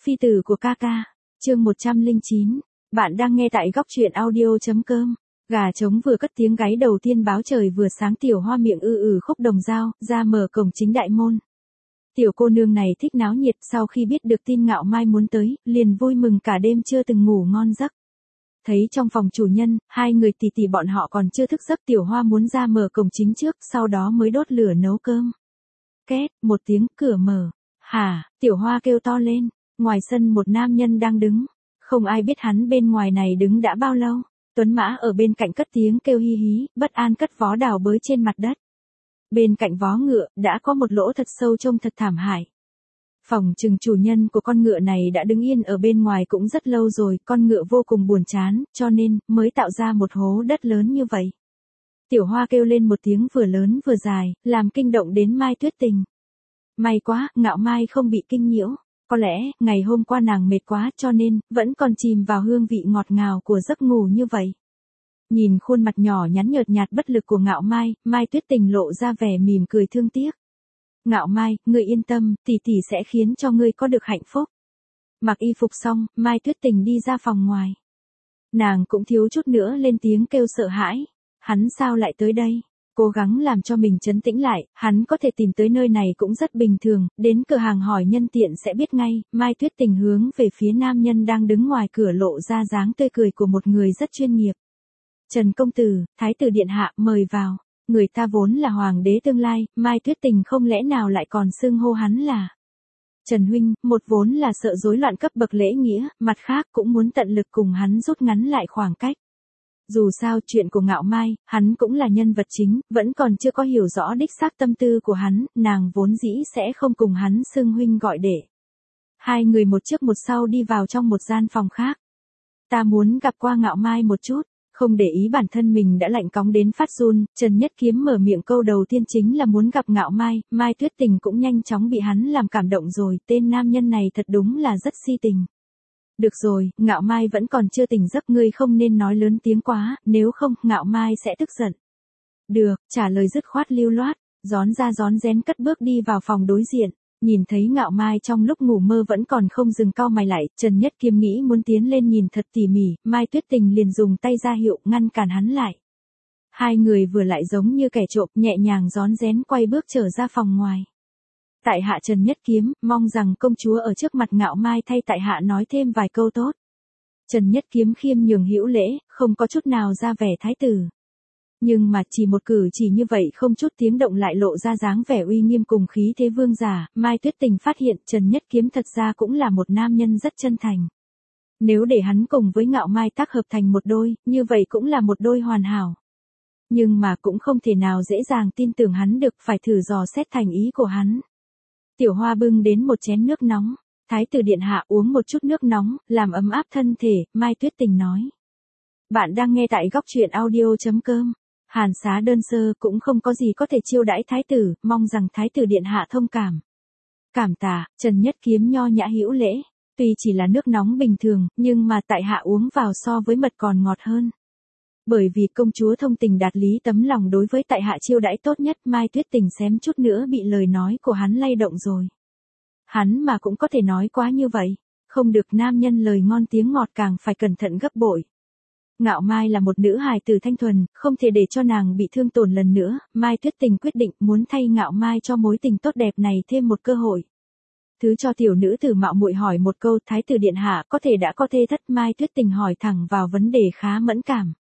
Phi tử của ca ca, chương 109. Bạn đang nghe tại góc truyện audio.com. Gà trống vừa cất tiếng gáy đầu tiên báo trời vừa sáng, Tiểu Hoa miệng khúc đồng dao, ra mở cổng chính đại môn. Tiểu cô nương này thích náo nhiệt, sau khi biết được tin Ngạo Mai muốn tới, liền vui mừng cả đêm chưa từng ngủ ngon giấc. Thấy trong phòng chủ nhân, hai người tỉ tỉ bọn họ còn chưa thức giấc, Tiểu Hoa muốn ra mở cổng chính trước, sau đó mới đốt lửa nấu cơm. Két, một tiếng, cửa mở. Hả, Tiểu Hoa kêu to lên. Ngoài sân một nam nhân đang đứng. Không ai biết hắn bên ngoài này đứng đã bao lâu. Tuấn Mã ở bên cạnh cất tiếng kêu hi hí, bất an cất vó đào bới trên mặt đất. Bên cạnh vó ngựa, đã có một lỗ thật sâu trông thật thảm hại. Phỏng chừng chủ nhân của con ngựa này đã đứng yên ở bên ngoài cũng rất lâu rồi, con ngựa vô cùng buồn chán, cho nên, mới tạo ra một hố đất lớn như vậy. Tiểu Hoa kêu lên một tiếng vừa lớn vừa dài, làm kinh động đến Mai Tuyết Tình. May quá, Ngạo Mai không bị kinh nhiễu. Có lẽ, ngày hôm qua nàng mệt quá cho nên, vẫn còn chìm vào hương vị ngọt ngào của giấc ngủ như vậy. Nhìn khuôn mặt nhỏ nhắn nhợt nhạt bất lực của Ngạo Mai, Mai Tuyết Tình lộ ra vẻ mỉm cười thương tiếc. Ngạo Mai, ngươi yên tâm, tỷ tỷ sẽ khiến cho ngươi có được hạnh phúc. Mặc y phục xong, Mai Tuyết Tình đi ra phòng ngoài. Nàng cũng thiếu chút nữa lên tiếng kêu sợ hãi. Hắn sao lại tới đây? Cố gắng làm cho mình trấn tĩnh lại, hắn có thể tìm tới nơi này cũng rất bình thường, đến cửa hàng hỏi nhân tiện sẽ biết ngay. Mai Tuyết Tình hướng về phía nam nhân đang đứng ngoài cửa, lộ ra dáng tươi cười của một người rất chuyên nghiệp. Trần công tử, thái tử điện hạ, mời vào. Người ta vốn là hoàng đế tương lai, Mai Tuyết Tình không lẽ nào lại còn xưng hô hắn là Trần huynh, một vốn là sợ rối loạn cấp bậc lễ nghĩa, mặt khác cũng muốn tận lực cùng hắn rút ngắn lại khoảng cách. Dù sao chuyện của Ngạo Mai, hắn cũng là nhân vật chính, vẫn còn chưa có hiểu rõ đích xác tâm tư của hắn, nàng vốn dĩ sẽ không cùng hắn xưng huynh gọi đệ. Hai người một trước một sau đi vào trong một gian phòng khác. Ta muốn gặp qua Ngạo Mai một chút. Không để ý bản thân mình đã lạnh cóng đến phát run, Trần Nhất Kiếm mở miệng câu đầu tiên chính là muốn gặp Ngạo Mai. Mai Tuyết Tình cũng nhanh chóng bị hắn làm cảm động rồi, tên nam nhân này thật đúng là rất si tình. Được rồi, Ngạo Mai vẫn còn chưa tỉnh giấc, ngươi không nên nói lớn tiếng quá, nếu không, Ngạo Mai sẽ tức giận. Được, trả lời dứt khoát lưu loát, rón ra rón rén cất bước đi vào phòng đối diện. Nhìn thấy Ngạo Mai trong lúc ngủ mơ vẫn còn không dừng cau mày lại, Trần Nhất Kiếm nghĩ muốn tiến lên nhìn thật tỉ mỉ, Mai Tuyết Tình liền dùng tay ra hiệu ngăn cản hắn lại. Hai người vừa lại giống như kẻ trộm, nhẹ nhàng rón rén quay bước trở ra phòng ngoài. Tại hạ Trần Nhất Kiếm, mong rằng công chúa ở trước mặt Ngạo Mai thay tại hạ nói thêm vài câu tốt. Trần Nhất Kiếm khiêm nhường hữu lễ, không có chút nào ra vẻ thái tử. Nhưng mà chỉ một cử chỉ như vậy không chút tiếng động lại lộ ra dáng vẻ uy nghiêm cùng khí thế vương giả. Mai Tuyết Tình phát hiện Trần Nhất Kiếm thật ra cũng là một nam nhân rất chân thành. Nếu để hắn cùng với Ngạo Mai tác hợp thành một đôi, như vậy cũng là một đôi hoàn hảo. Nhưng mà cũng không thể nào dễ dàng tin tưởng hắn được, phải thử dò xét thành ý của hắn. Tiểu Hoa bưng đến một chén nước nóng. Thái tử điện hạ uống một chút nước nóng, làm ấm áp thân thể, Mai Tuyết Tình nói. Bạn đang nghe tại góc truyện audio.com. Hàn xá đơn sơ cũng không có gì có thể chiêu đãi thái tử, mong rằng thái tử điện hạ thông cảm. Cảm tạ, Trần Nhất Kiếm nho nhã hữu lễ. Tuy chỉ là nước nóng bình thường, nhưng mà tại hạ uống vào so với mật còn ngọt hơn. Bởi vì công chúa thông tình đạt lý, tấm lòng đối với tại hạ chiêu đãi tốt nhất. Mai Tuyết Tình xém chút nữa bị lời nói của hắn lay động rồi. Hắn mà cũng có thể nói quá như vậy. Không được, nam nhân lời ngon tiếng ngọt càng phải cẩn thận gấp bội. Ngạo Mai là một nữ hài tử thanh thuần, không thể để cho nàng bị thương tổn lần nữa. Mai Tuyết Tình quyết định muốn thay Ngạo Mai cho mối tình tốt đẹp này thêm một cơ hội. Thứ cho tiểu nữ tử mạo muội hỏi một câu, thái tử điện hạ có thể đã có thê thất? Mai Tuyết Tình hỏi thẳng vào vấn đề khá mẫn cảm.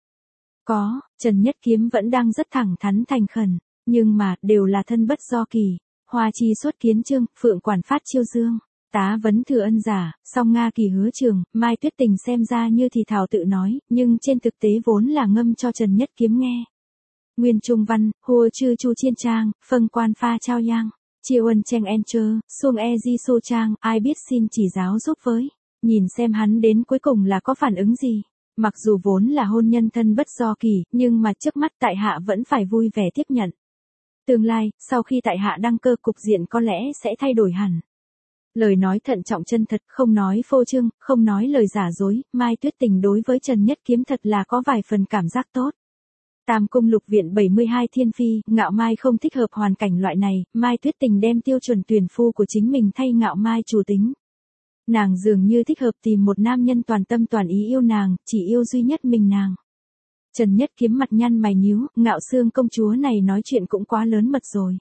Có, Trần Nhất Kiếm vẫn đang rất thẳng thắn thành khẩn, nhưng mà, đều là thân bất do kỳ. Hoa chi xuất kiến chương, phượng quản phát chiêu dương. Tá vấn thừa ân giả, song Nga kỳ hứa trường. Mai Tuyết Tình xem ra như thì thảo tự nói, nhưng trên thực tế vốn là ngâm cho Trần Nhất Kiếm nghe. Nguyên Trung Văn, hùa chư chu chiên trang, phân quan pha trao yang. Chiêu ân cheng en chơ, xuông e di sô trang, ai biết xin chỉ giáo giúp với. Nhìn xem hắn đến cuối cùng là có phản ứng gì. Mặc dù vốn là hôn nhân thân bất do kỳ, nhưng mà trước mắt tại hạ vẫn phải vui vẻ tiếp nhận. Tương lai, sau khi tại hạ đăng cơ, cục diện có lẽ sẽ thay đổi hẳn. Lời nói thận trọng chân thật, không nói phô trương, không nói lời giả dối. Mai Tuyết Tình đối với Trần Nhất Kiếm thật là có vài phần cảm giác tốt. Tam cung lục viện 72 thiên phi, Ngạo Mai không thích hợp hoàn cảnh loại này. Mai Tuyết Tình đem tiêu chuẩn tuyển phu của chính mình thay Ngạo Mai chủ tính. Nàng dường như thích hợp tìm một nam nhân toàn tâm toàn ý yêu nàng, chỉ yêu duy nhất mình nàng. Trần Nhất Kiếm mặt nhăn mày nhíu, Ngạo Xương công chúa này nói chuyện cũng quá lớn mật rồi.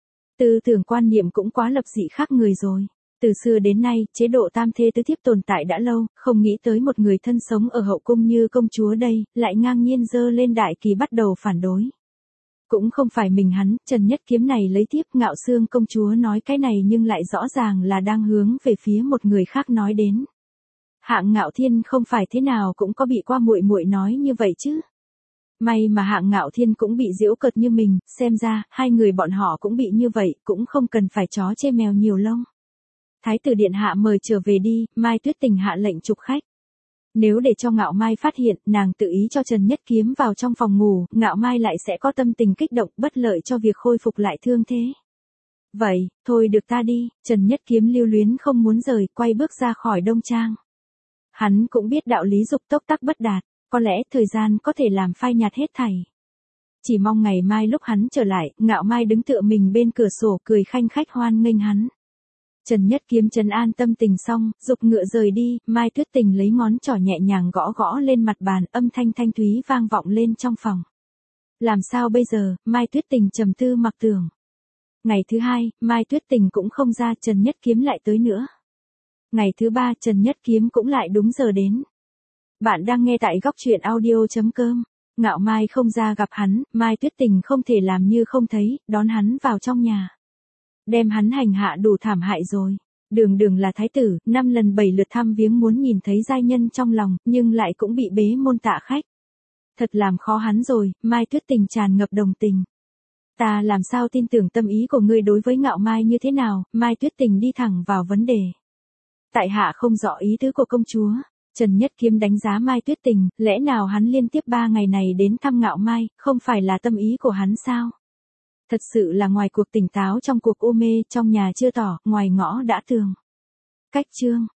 Tư tưởng quan niệm cũng quá lập dị khác người rồi. Từ xưa đến nay, chế độ tam thê tứ thiếp tồn tại đã lâu, không nghĩ tới một người thân sống ở hậu cung như công chúa đây, lại ngang nhiên dơ lên đại kỳ bắt đầu phản đối. Cũng không phải mình hắn, Trần Nhất Kiếm này lấy tiếp Ngạo Xương công chúa nói cái này nhưng lại rõ ràng là đang hướng về phía một người khác nói đến. Hạng Ngạo Thiên không phải thế nào cũng có bị qua muội muội nói như vậy chứ. May mà Hạng Ngạo Thiên cũng bị giễu cợt như mình, xem ra, hai người bọn họ cũng bị như vậy, cũng không cần phải chó chê mèo nhiều lông. Thái tử điện hạ mời trở về đi, Mai Tuyết Tình hạ lệnh chụp khách. Nếu để cho Ngạo Mai phát hiện, nàng tự ý cho Trần Nhất Kiếm vào trong phòng ngủ, Ngạo Mai lại sẽ có tâm tình kích động bất lợi cho việc khôi phục lại thương thế. Vậy, thôi được ta đi, Trần Nhất Kiếm lưu luyến không muốn rời, quay bước ra khỏi Đông Trang. Hắn cũng biết đạo lý dục tốc tắc bất đạt, có lẽ thời gian có thể làm phai nhạt hết thảy. Chỉ mong ngày mai lúc hắn trở lại, Ngạo Mai đứng tựa mình bên cửa sổ cười khanh khách hoan nghênh hắn. Trần Nhất Kiếm trấn an tâm tình xong, dục ngựa rời đi, Mai Tuyết Tình lấy ngón trỏ nhẹ nhàng gõ gõ lên mặt bàn, âm thanh thanh thúy vang vọng lên trong phòng. Làm sao bây giờ, Mai Tuyết Tình trầm tư mặc tưởng. Ngày thứ hai, Mai Tuyết Tình cũng không ra, Trần Nhất Kiếm lại tới nữa. Ngày thứ ba, Trần Nhất Kiếm cũng lại đúng giờ đến. Bạn đang nghe tại góc truyện audio.com. Ngạo Mai không ra gặp hắn, Mai Tuyết Tình không thể làm như không thấy, đón hắn vào trong nhà. Đem hắn hành hạ đủ thảm hại rồi. Đường đường là thái tử, 5 lần 7 lượt thăm viếng muốn nhìn thấy giai nhân trong lòng, nhưng lại cũng bị bế môn tạ khách. Thật làm khó hắn rồi, Mai Tuyết Tình tràn ngập đồng tình. Ta làm sao tin tưởng tâm ý của ngươi đối với Ngạo Mai như thế nào, Mai Tuyết Tình đi thẳng vào vấn đề. Tại hạ không rõ ý tứ của công chúa. Trần Nhất Kiếm đánh giá Mai Tuyết Tình, lẽ nào hắn liên tiếp 3 ngày này đến thăm Ngạo Mai, không phải là tâm ý của hắn sao? Thật sự là ngoài cuộc tỉnh táo trong cuộc u mê, trong nhà chưa tỏ, ngoài ngõ đã tường. Cách chương